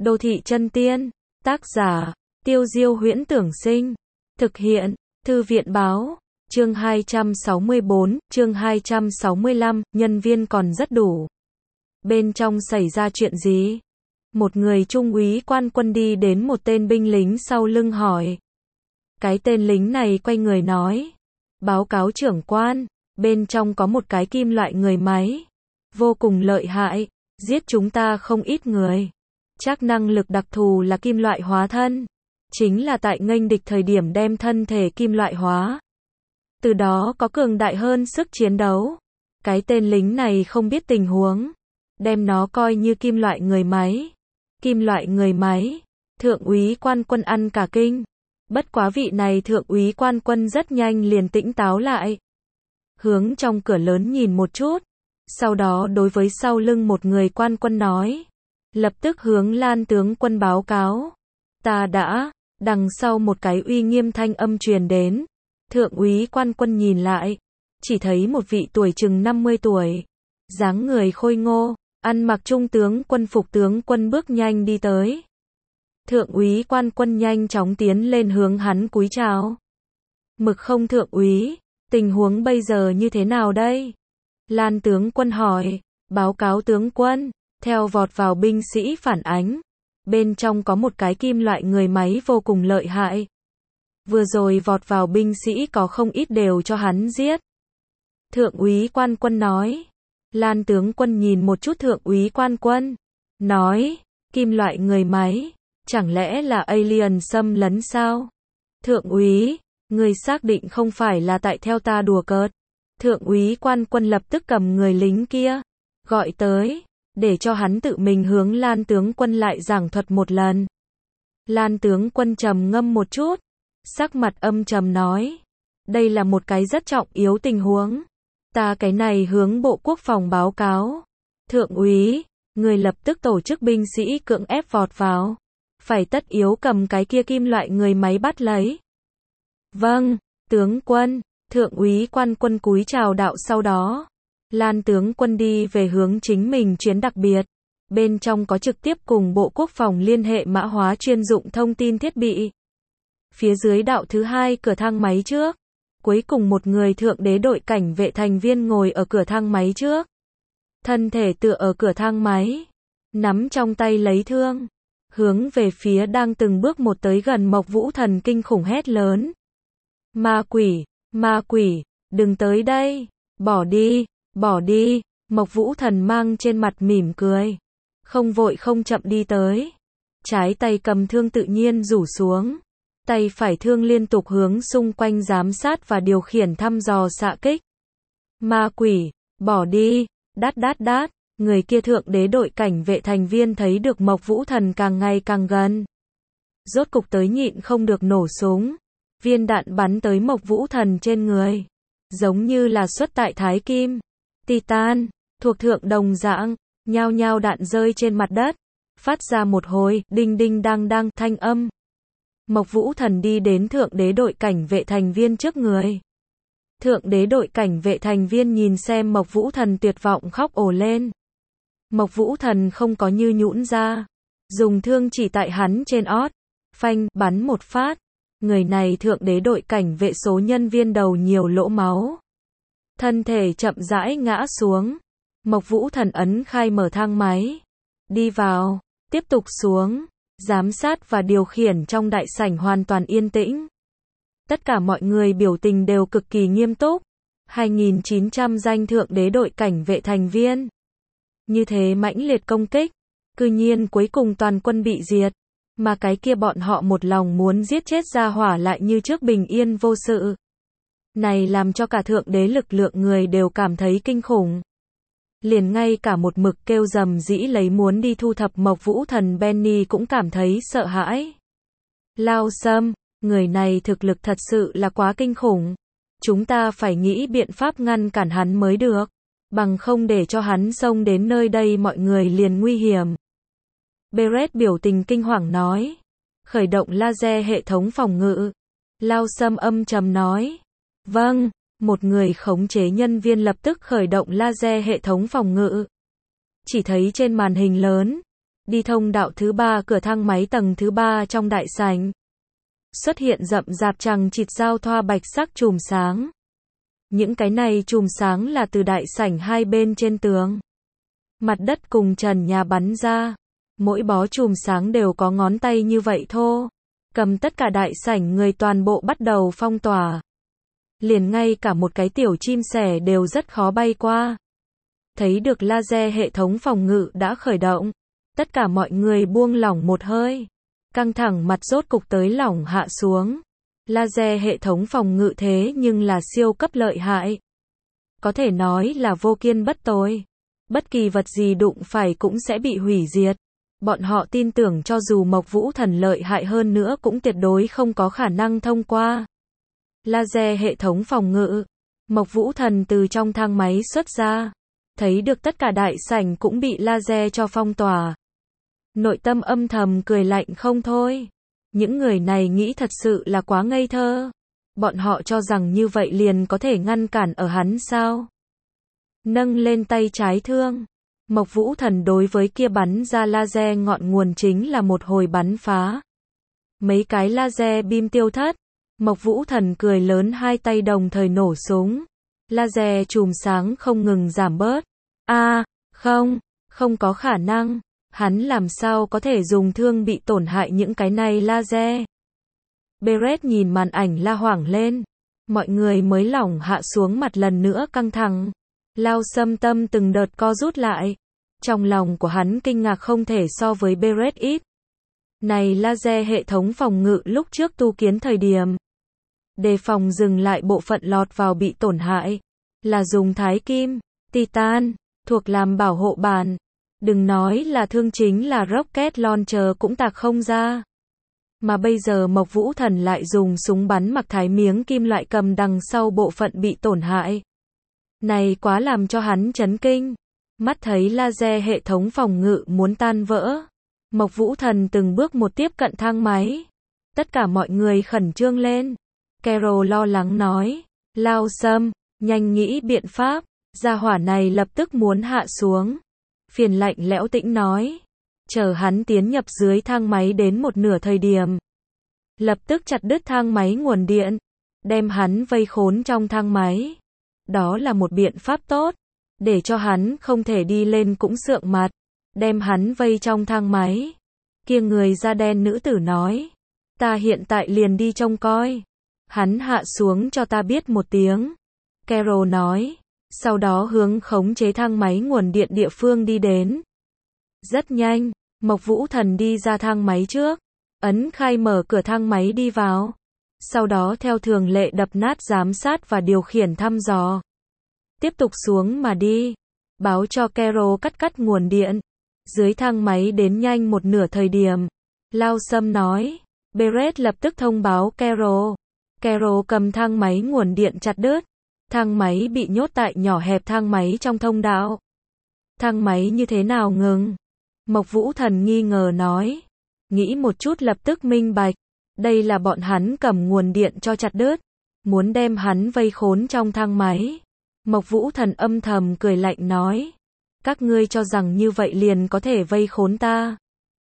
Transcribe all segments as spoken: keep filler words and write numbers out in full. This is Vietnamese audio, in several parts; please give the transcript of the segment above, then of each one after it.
Đô thị chân tiên. Tác giả, Tiêu Diêu Huyễn Tưởng Sinh. Thực hiện, Thư viện Báo. Chương hai trăm sáu mươi bốn, chương hai trăm sáu mươi lăm, nhân viên còn rất đủ. Bên trong xảy ra chuyện gì? Một người trung úy quan quân đi đến một tên binh lính sau lưng hỏi. Cái tên lính này quay người nói. Báo cáo trưởng quan, bên trong có một cái kim loại người máy. Vô cùng lợi hại, giết chúng ta không ít người. Chắc năng lực đặc thù là kim loại hóa thân. Chính là tại nghênh địch thời điểm đem thân thể kim loại hóa. Từ đó có cường đại hơn sức chiến đấu. Cái tên lính này không biết tình huống. Đem nó coi như kim loại người máy. Kim loại người máy. Thượng úy quan quân ăn cả kinh. Bất quá vị này thượng úy quan quân rất nhanh liền tĩnh táo lại. Hướng trong cửa lớn nhìn một chút. Sau đó đối với sau lưng một người quan quân nói. Lập tức hướng Lan tướng quân báo cáo. Ta đã, đằng sau một cái uy nghiêm thanh âm truyền đến. Thượng úy quan quân nhìn lại. Chỉ thấy một vị tuổi chừng năm mươi tuổi. Dáng người khôi ngô, ăn mặc trung tướng quân phục tướng quân bước nhanh đi tới. Thượng úy quan quân nhanh chóng tiến lên hướng hắn cúi chào. Mực không thượng úy, tình huống bây giờ như thế nào đây? Lan tướng quân hỏi. Báo cáo tướng quân, theo vọt vào binh sĩ phản ánh. Bên trong có một cái kim loại người máy vô cùng lợi hại. Vừa rồi vọt vào binh sĩ có không ít đều cho hắn giết. Thượng úy quan quân nói. Lan tướng quân nhìn một chút thượng úy quan quân. Nói, kim loại người máy, chẳng lẽ là alien xâm lấn sao? Thượng úy, người xác định không phải là tại theo ta đùa cợt. Thượng úy quan quân lập tức cầm người lính kia, gọi tới, để cho hắn tự mình hướng Lan tướng quân lại giảng thuật một lần. Lan tướng quân trầm ngâm một chút, sắc mặt âm trầm nói. Đây là một cái rất trọng yếu tình huống. Ta cái này hướng Bộ Quốc phòng báo cáo. Thượng úy, người lập tức tổ chức binh sĩ cưỡng ép vọt vào. Phải tất yếu cầm cái kia kim loại người máy bắt lấy. Vâng, tướng quân. Thượng úy quan quân cúi chào đạo sau đó. Lan tướng quân đi về hướng chính mình chuyến đặc biệt. Bên trong có trực tiếp cùng Bộ Quốc phòng liên hệ mã hóa chuyên dụng thông tin thiết bị. Phía dưới đạo thứ hai cửa thang máy trước. Cuối cùng một người thượng đế đội cảnh vệ thành viên ngồi ở cửa thang máy trước. Thân thể tựa ở cửa thang máy. Nắm trong tay lấy thương. Hướng về phía đang từng bước một tới gần Mộc Vũ Thần kinh khủng hét lớn. Ma quỷ, ma quỷ, đừng tới đây. Bỏ đi, bỏ đi. Mộc Vũ Thần mang trên mặt mỉm cười. Không vội không chậm đi tới. Trái tay cầm thương tự nhiên rủ xuống. Tay phải thương liên tục hướng xung quanh giám sát và điều khiển thăm dò xạ kích. Ma quỷ, bỏ đi, đát đát đát, người kia thượng đế đội cảnh vệ thành viên thấy được Mộc Vũ Thần càng ngày càng gần. Rốt cục tới nhịn không được nổ súng. Viên đạn bắn tới Mộc Vũ Thần trên người. Giống như là xuất tại Thái Kim, Titan, thuộc thượng đồng dạng, nhao nhao đạn rơi trên mặt đất. Phát ra một hồi, đinh đinh đang đang thanh âm. Mộc Vũ Thần đi đến thượng đế đội cảnh vệ thành viên trước người. Thượng đế đội cảnh vệ thành viên nhìn xem Mộc Vũ Thần tuyệt vọng khóc ồ lên. Mộc Vũ Thần không có như nhũn ra. Dùng thương chỉ tại hắn trên ót. Phanh, bắn một phát. Người này thượng đế đội cảnh vệ số nhân viên đầu nhiều lỗ máu. Thân thể chậm rãi ngã xuống. Mộc Vũ Thần ấn khai mở thang máy. Đi vào, tiếp tục xuống. Giám sát và điều khiển trong đại sảnh hoàn toàn yên tĩnh. Tất cả mọi người biểu tình đều cực kỳ nghiêm túc. hai nghìn chín trăm danh thượng đế đội cảnh vệ thành viên. Như thế mãnh liệt công kích. Cư nhiên cuối cùng toàn quân bị diệt. Mà cái kia bọn họ một lòng muốn giết chết ra hỏa lại như trước bình yên vô sự. Này làm cho cả thượng đế lực lượng người đều cảm thấy kinh khủng. Liền ngay cả một mực kêu rầm rĩ lấy muốn đi thu thập Mộc Vũ Thần Benny cũng cảm thấy sợ hãi. Lao Sâm, người này thực lực thật sự là quá kinh khủng. Chúng ta phải nghĩ biện pháp ngăn cản hắn mới được. Bằng không để cho hắn xông đến nơi đây mọi người liền nguy hiểm. Beret biểu tình kinh hoàng nói. Khởi động laser hệ thống phòng ngự. Lao Sâm âm trầm nói. Vâng. Một người khống chế nhân viên lập tức khởi động laser hệ thống phòng ngự. Chỉ thấy trên màn hình lớn, đi thông đạo thứ ba cửa thang máy tầng thứ ba trong đại sảnh. Xuất hiện rậm rạp chằng chịt giao thoa bạch sắc chùm sáng. Những cái này chùm sáng là từ đại sảnh hai bên trên tường, mặt đất cùng trần nhà bắn ra. Mỗi bó chùm sáng đều có ngón tay như vậy thô, cầm tất cả đại sảnh người toàn bộ bắt đầu phong tỏa. Liền ngay cả một cái tiểu chim sẻ đều rất khó bay qua. Thấy được laser hệ thống phòng ngự đã khởi động, tất cả mọi người buông lỏng một hơi. Căng thẳng mặt rốt cục tới lỏng hạ xuống. Laser hệ thống phòng ngự thế nhưng là siêu cấp lợi hại. Có thể nói là vô kiên bất tồi. Bất kỳ vật gì đụng phải cũng sẽ bị hủy diệt. Bọn họ tin tưởng cho dù Mộc Vũ Thần lợi hại hơn nữa cũng tuyệt đối không có khả năng thông qua laser hệ thống phòng ngự. Mộc Vũ Thần từ trong thang máy xuất ra, thấy được tất cả đại sảnh cũng bị laser cho phong tỏa. Nội tâm âm thầm cười lạnh không thôi. Những người này nghĩ thật sự là quá ngây thơ. Bọn họ cho rằng như vậy liền có thể ngăn cản ở hắn sao? Nâng lên tay trái thương, Mộc Vũ Thần đối với kia bắn ra laser ngọn nguồn chính là một hồi bắn phá. Mấy cái laser beam tiêu thất. Mộc Vũ Thần cười lớn, hai tay đồng thời nổ súng. Laser chùm sáng không ngừng giảm bớt. A, à, không, không có khả năng. Hắn làm sao có thể dùng thương bị tổn hại những cái này laser. Beret nhìn màn ảnh la hoảng lên. Mọi người mới lỏng hạ xuống, mặt lần nữa căng thẳng. Lao Sâm tâm từng đợt co rút lại. Trong lòng của hắn kinh ngạc không thể so với Beret ít. Này laser hệ thống phòng ngự lúc trước tu kiến thời điểm, đề phòng dừng lại bộ phận lọt vào bị tổn hại, là dùng thái kim, titan, thuộc làm bảo hộ bản. Đừng nói là thương, chính là rocket launcher cũng tạc không ra. Mà bây giờ Mộc Vũ Thần lại dùng súng bắn mặc thái miếng kim loại cầm đằng sau bộ phận bị tổn hại. Này quá làm cho hắn chấn kinh. Mắt thấy laser hệ thống phòng ngự muốn tan vỡ, Mộc Vũ Thần từng bước một tiếp cận thang máy. Tất cả mọi người khẩn trương lên. Carol lo lắng nói, Lao Sâm, nhanh nghĩ biện pháp, gia hỏa này lập tức muốn hạ xuống. Phiền lạnh lẽo tĩnh nói, chờ hắn tiến nhập dưới thang máy đến một nửa thời điểm, lập tức chặt đứt thang máy nguồn điện, đem hắn vây khốn trong thang máy. Đó là một biện pháp tốt, để cho hắn không thể đi lên cũng sượng mặt, đem hắn vây trong thang máy. Kia người da đen nữ tử nói, ta hiện tại liền đi trông coi, hắn hạ xuống cho ta biết một tiếng. Carol nói, sau đó hướng khống chế thang máy nguồn điện địa phương đi đến. Rất nhanh, Mộc Vũ Thần đi ra thang máy trước, ấn khai mở cửa thang máy đi vào. Sau đó theo thường lệ đập nát giám sát và điều khiển thăm dò. Tiếp tục xuống mà đi, báo cho Carol cắt cắt nguồn điện. Dưới thang máy đến nhanh một nửa thời điểm, Lao Sâm nói, Beret lập tức thông báo Carol. Carol cầm thang máy nguồn điện chặt đứt. Thang máy bị nhốt tại nhỏ hẹp thang máy trong thông đạo. Thang máy như thế nào ngừng? Mộc Vũ Thần nghi ngờ nói. Nghĩ một chút lập tức minh bạch. Đây là bọn hắn cầm nguồn điện cho chặt đứt, muốn đem hắn vây khốn trong thang máy. Mộc Vũ Thần âm thầm cười lạnh nói, các ngươi cho rằng như vậy liền có thể vây khốn ta?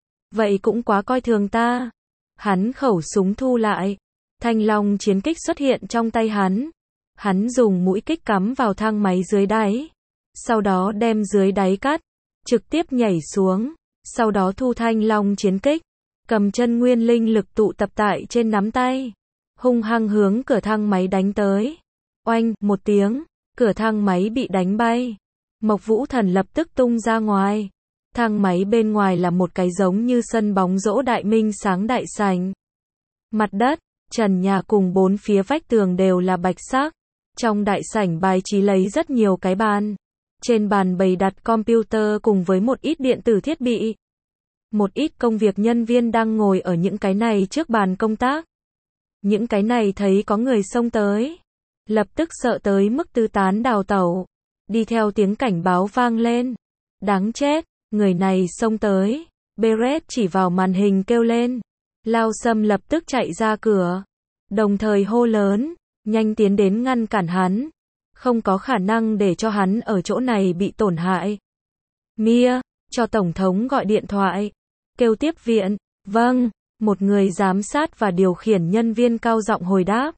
Vậy cũng quá coi thường ta. Hắn khẩu súng thu lại, thanh long chiến kích xuất hiện trong tay hắn. Hắn dùng mũi kích cắm vào thang máy dưới đáy, sau đó đem dưới đáy cắt, trực tiếp nhảy xuống, sau đó thu thanh long chiến kích, cầm chân nguyên linh lực tụ tập tại trên nắm tay, hung hăng hướng cửa thang máy đánh tới. Oanh, một tiếng, cửa thang máy bị đánh bay. Mộc Vũ Thần lập tức tung ra ngoài. Thang máy bên ngoài là một cái giống như sân bóng rổ đại minh sáng đại sảnh. Mặt đất, trần nhà cùng bốn phía vách tường đều là bạch sắc. Trong đại sảnh bài trí lấy rất nhiều cái bàn. Trên bàn bày đặt computer cùng với một ít điện tử thiết bị. Một ít công việc nhân viên đang ngồi ở những cái này trước bàn công tác. Những cái này thấy có người xông tới, lập tức sợ tới mức tứ tán đào tẩu. Đi theo tiếng cảnh báo vang lên. Đáng chết, người này xông tới. Beret chỉ vào màn hình kêu lên. Lao Sâm lập tức chạy ra cửa, đồng thời hô lớn, nhanh tiến đến ngăn cản hắn. Không có khả năng để cho hắn ở chỗ này bị tổn hại. Mia, cho Tổng thống gọi điện thoại. Kêu tiếp viện. Vâng. Một người giám sát và điều khiển nhân viên cao giọng hồi đáp.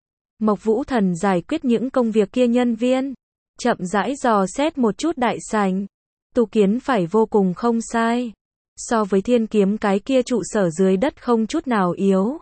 Mộc Vũ Thần giải quyết những công việc kia nhân viên. Chậm rãi dò xét một chút đại sảnh. Tu kiến phải vô cùng không sai. So với thiên kiếm cái kia trụ sở dưới đất không chút nào yếu.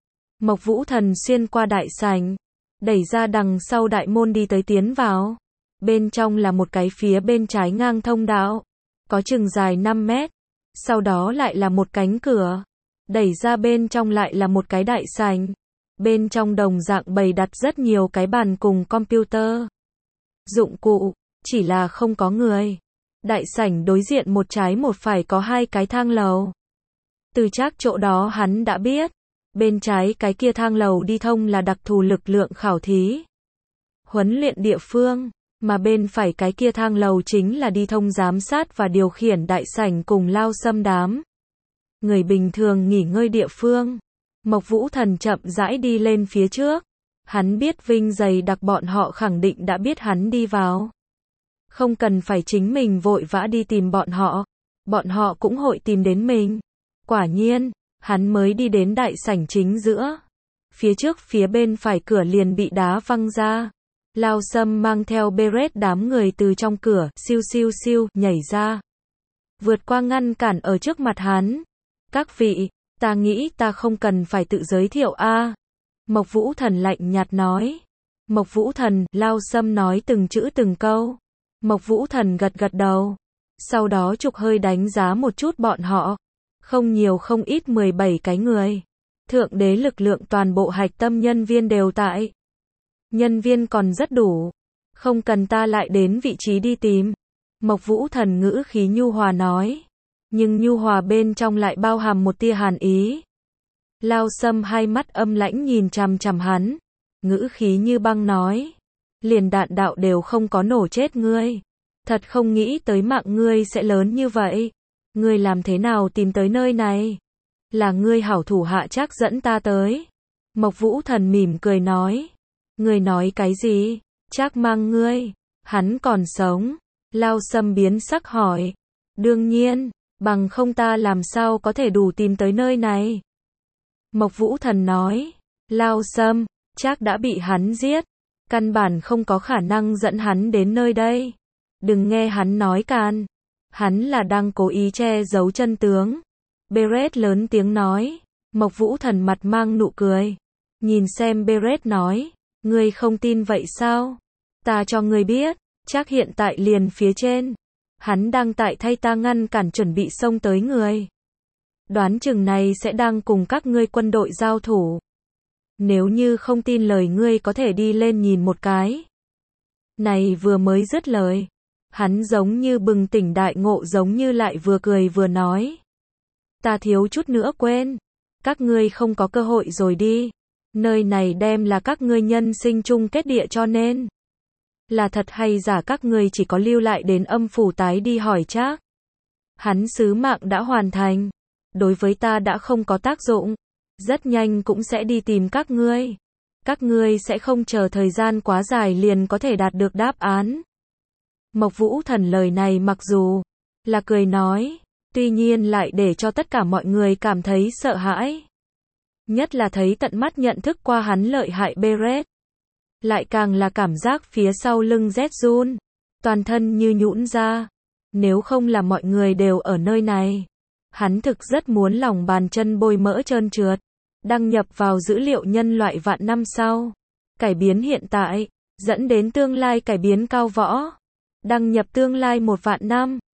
Mộc Vũ Thần xuyên qua đại sảnh. Đẩy ra đằng sau đại môn đi tới tiến vào. Bên trong là một cái phía bên trái ngang thông đạo. Có chừng dài năm mét. Sau đó lại là một cánh cửa. Đẩy ra bên trong lại là một cái đại sảnh. Bên trong đồng dạng bày đặt rất nhiều cái bàn cùng computer. Dụng cụ, chỉ là không có người. Đại sảnh đối diện một trái một phải có hai cái thang lầu. Từ chắc chỗ đó hắn đã biết. Bên trái cái kia thang lầu đi thông là đặc thù lực lượng khảo thí. Huấn luyện địa phương. Mà bên phải cái kia thang lầu chính là đi thông giám sát và điều khiển đại sảnh cùng Lao Sâm đám. Người bình thường nghỉ ngơi địa phương. Mộc Vũ Thần chậm rãi đi lên phía trước. Hắn biết Vinh dày đặc bọn họ khẳng định đã biết hắn đi vào. Không cần phải chính mình vội vã đi tìm bọn họ. Bọn họ cũng hội tìm đến mình. Quả nhiên, hắn mới đi đến đại sảnh chính giữa. Phía trước phía bên phải cửa liền bị đá văng ra. Lao Sâm mang theo beret đám người từ trong cửa, siêu siêu siêu, nhảy ra. Vượt qua ngăn cản ở trước mặt hắn. Các vị, ta nghĩ ta không cần phải tự giới thiệu a. Mộc Vũ Thần lạnh nhạt nói. Mộc Vũ Thần, Lao Sâm nói từng chữ từng câu. Mộc Vũ Thần gật gật đầu. Sau đó trục hơi đánh giá một chút bọn họ. Không nhiều không ít mười bảy cái người. Thượng đế lực lượng toàn bộ hạch tâm nhân viên đều tại. Nhân viên còn rất đủ. Không cần ta lại đến vị trí đi tìm. Mộc Vũ Thần ngữ khí nhu hòa nói. Nhưng nhu hòa bên trong lại bao hàm một tia hàn ý. Lao Sâm hai mắt âm lãnh nhìn chằm chằm hắn. Ngữ khí như băng nói. Liền đạn đạo đều không có nổ chết ngươi. Thật không nghĩ tới mạng ngươi sẽ lớn như vậy. Ngươi làm thế nào tìm tới nơi này? Là ngươi hảo thủ hạ chắc dẫn ta tới. Mộc Vũ Thần mỉm cười nói. Ngươi nói cái gì? Chắc mang ngươi. Hắn còn sống. Lao Sâm biến sắc hỏi. Đương nhiên, bằng không ta làm sao có thể đủ tìm tới nơi này? Mộc Vũ Thần nói. Lao Sâm, chắc đã bị hắn giết. Căn bản không có khả năng dẫn hắn đến nơi đây. Đừng nghe hắn nói can. Hắn là đang cố ý che giấu chân tướng. Beret lớn tiếng nói. Mộc Vũ Thần mặt mang nụ cười. Nhìn xem Beret nói. Ngươi không tin vậy sao? Ta cho ngươi biết. Chắc hiện tại liền phía trên. Hắn đang tại thay ta ngăn cản chuẩn bị xông tới người. Đoán chừng này sẽ đang cùng các ngươi quân đội giao thủ. Nếu như không tin lời ngươi có thể đi lên nhìn một cái. Này vừa mới dứt lời. Hắn giống như bừng tỉnh đại ngộ giống như lại vừa cười vừa nói. Ta thiếu chút nữa quên. Các ngươi không có cơ hội rồi đi. Nơi này đem là các ngươi nhân sinh chung kết địa cho nên. Là thật hay giả các ngươi chỉ có lưu lại đến âm phủ tái đi hỏi chắc. Hắn sứ mạng đã hoàn thành. Đối với ta đã không có tác dụng. Rất nhanh cũng sẽ đi tìm các ngươi. Các ngươi sẽ không chờ thời gian quá dài liền có thể đạt được đáp án. Mộc Vũ Thần lời này mặc dù là cười nói, tuy nhiên lại để cho tất cả mọi người cảm thấy sợ hãi. Nhất là thấy tận mắt nhận thức qua hắn lợi hại Beret. Lại càng là cảm giác phía sau lưng rét run, toàn thân như nhũn ra. Nếu không là mọi người đều ở nơi này, hắn thực rất muốn lòng bàn chân bôi mỡ trơn trượt, đăng nhập vào dữ liệu nhân loại vạn năm sau, cải biến hiện tại, dẫn đến tương lai cải biến cao võ, đăng nhập tương lai một vạn năm.